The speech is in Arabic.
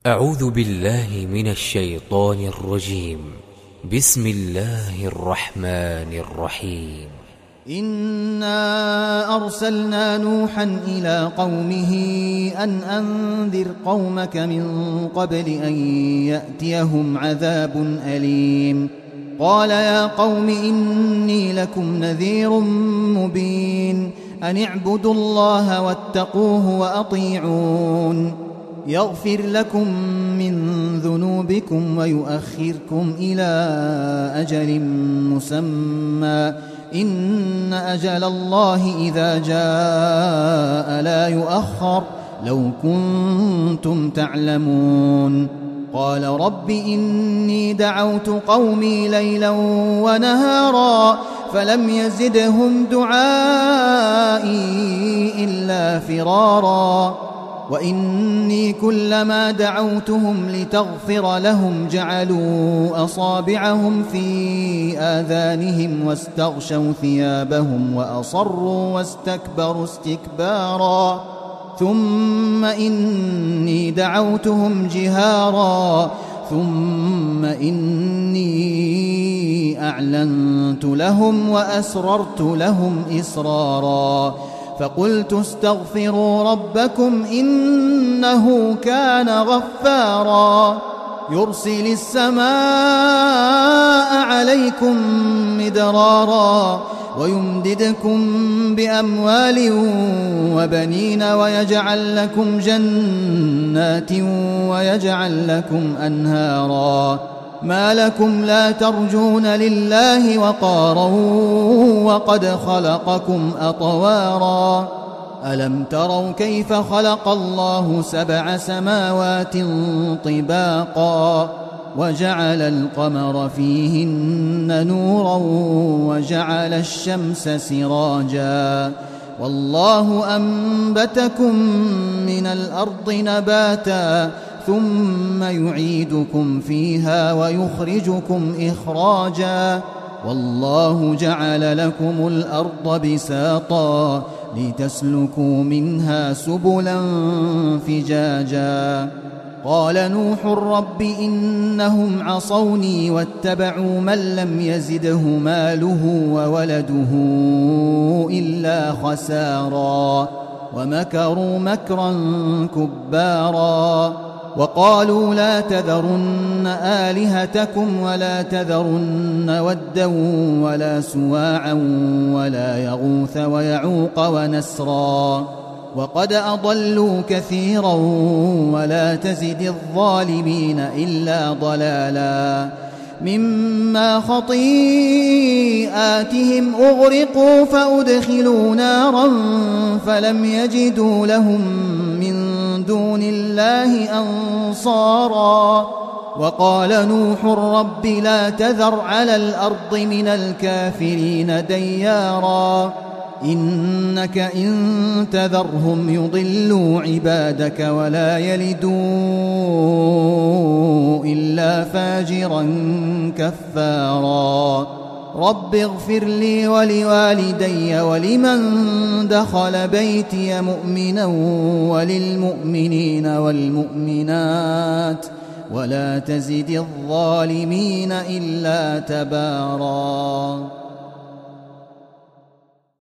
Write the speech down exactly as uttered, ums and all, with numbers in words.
أعوذ بالله من الشيطان الرجيم. بسم الله الرحمن الرحيم. إنا أرسلنا نوحا إلى قومه أن أنذر قومك من قبل أن يأتيهم عذاب أليم. قال يا قوم إني لكم نذير مبين أن اعبدوا الله واتقوه وأطيعون يغفر لكم من ذنوبكم ويؤخركم إلى أجل مسمى إن أجل الله إذا جاء لا يؤخر لو كنتم تعلمون. قال رب إني دعوت قومي ليلا ونهارا فلم يزدهم دعائي إلا فرارا وإني كلما دعوتهم لتغفر لهم جعلوا أصابعهم في آذانهم واستغشوا ثيابهم وأصروا واستكبروا استكبارا ثم إني دعوتهم جهارا ثم إني أعلنت لهم وأسررت لهم إسرارا فقلت استغفروا ربكم إنه كان غفارا يرسل السماء عليكم مدرارا ويمددكم بأموال وبنين ويجعل لكم جنات ويجعل لكم أنهارا ما لكم لا ترجون لله وقارا وقد خلقكم أطوارا ألم تروا كيف خلق الله سبع سماوات طباقا وجعل القمر فيهن نورا وجعل الشمس سراجا والله أنبتكم من الأرض نباتا ثم يعيدكم فيها ويخرجكم إخراجا والله جعل لكم الأرض بساطا لتسلكوا منها سبلا فجاجا. قال نوح رب إنهم عصوني واتبعوا من لم يزده ماله وولده إلا خسارا ومكروا مكرا كبارا وقالوا لا تذرن آلهتكم ولا تذرن ودا ولا سواعا ولا يغوث ويعوق ونسرا وقد أضلوا كثيرا ولا تزد الظالمين إلا ضلالا مما خطيئاتهم أغرقوا فأدخلوا نارا فلم يجدوا لهم من دون الله أنصارا وقال نوح رب لا تذر على الأرض من الكافرين ديارا إنك إن تذرهم يضلوا عبادك ولا يلدوا إلا فاجرا كفارا رب اغفر لي ولوالدي ولمن دخل بيتي مؤمنا وللمؤمنين والمؤمنات ولا تزد الظالمين إلا تبارا.